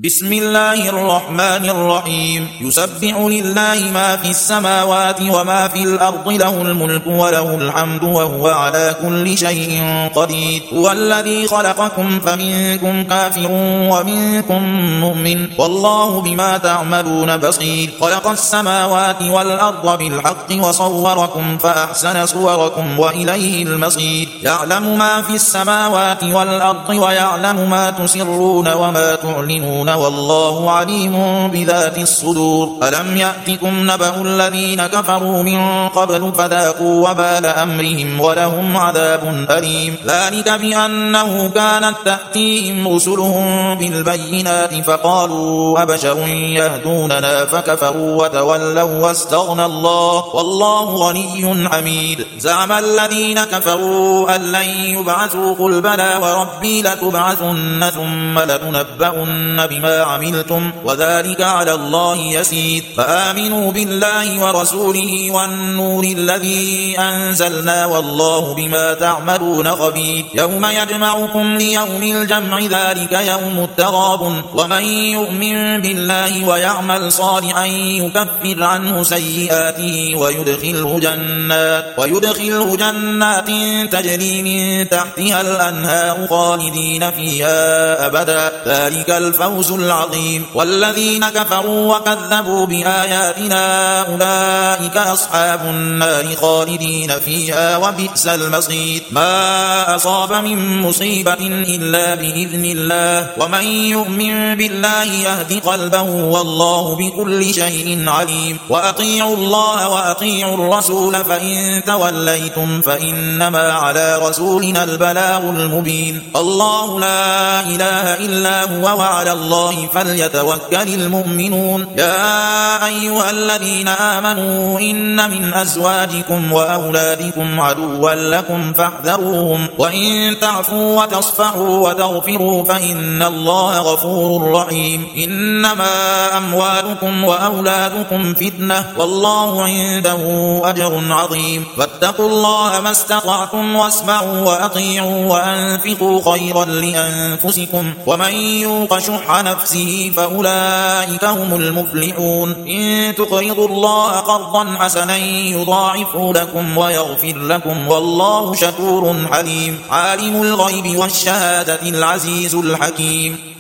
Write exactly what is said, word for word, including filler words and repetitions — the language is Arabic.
بسم الله الرحمن الرحيم يسبح لله ما في السماوات وما في الأرض له الملك وله الحمد وهو على كل شيء قدير هو الذي خلقكم فمنكم كافر ومنكم مؤمن والله بما تعملون بصير خلق السماوات والأرض بالحق وصوركم فأحسن صوركم وإليه المصير يعلم ما في السماوات والأرض ويعلم ما تسرون وما تعلنون والله عليم بذات الصدور ألم يأتكم نبأ الذين كفروا من قبل فذاقوا وبال أمرهم ولهم عذاب أليم ذلك بأنه كانت تأتيهم رسلهم بالبينات فقالوا أبشر يهدوننا فكفروا وتولوا واستغنى الله والله غني حميد زعم الذين كفروا أن لن يبعثوا قل بلى وربي لتبعثن ثم لتنبؤن بما عملتم وذلك على الله يسير فآمنوا بالله ورسوله والنور الذي أنزلنا والله بما تعملون خبير يوم يجمعكم ليوم الجمع ذلك يوم التغابن ومن يؤمن بالله ويعمل صالحا يكفر عنه سيئاته ويدخله جنات ويدخله جنات تجري من تحتها الأنهار خالدين فيها أبدا ذلك الفوز العظيم والذين كفروا وكذبوا بآياتنا أولئك أصحاب النار خالدين فيها وبئس المصير ما أصاب من مصيبة إلا بإذن الله ومن يؤمن بالله يهد قلبه والله بكل شيء عليم وأطيعوا الله وأطيعوا الرسول فإن توليتم فإنما على رسولنا البلاغ المبين الله لا إله إلا هو وعلى الله فليتوكل المؤمنون يا أيها الذين آمنوا إن من أزواجكم وأولادكم عدوا لكم فاحذروهم وإن تعفوا وتصفحوا وتغفروا فإن الله غفور رحيم إنما أموالكم وأولادكم فتنة والله عنده أجر عظيم فاتقوا الله ما استطعتم واسمعوا وأطيعوا وأنفقوا خيرا لأنفسكم ومن يوق شح نفسه فأولئك هم المفلحون إن تقرضوا الله قرضا حسنا يضاعفه لكم ويغفر لكم والله شكور حليم عالم الغيب والشهادة العزيز الحكيم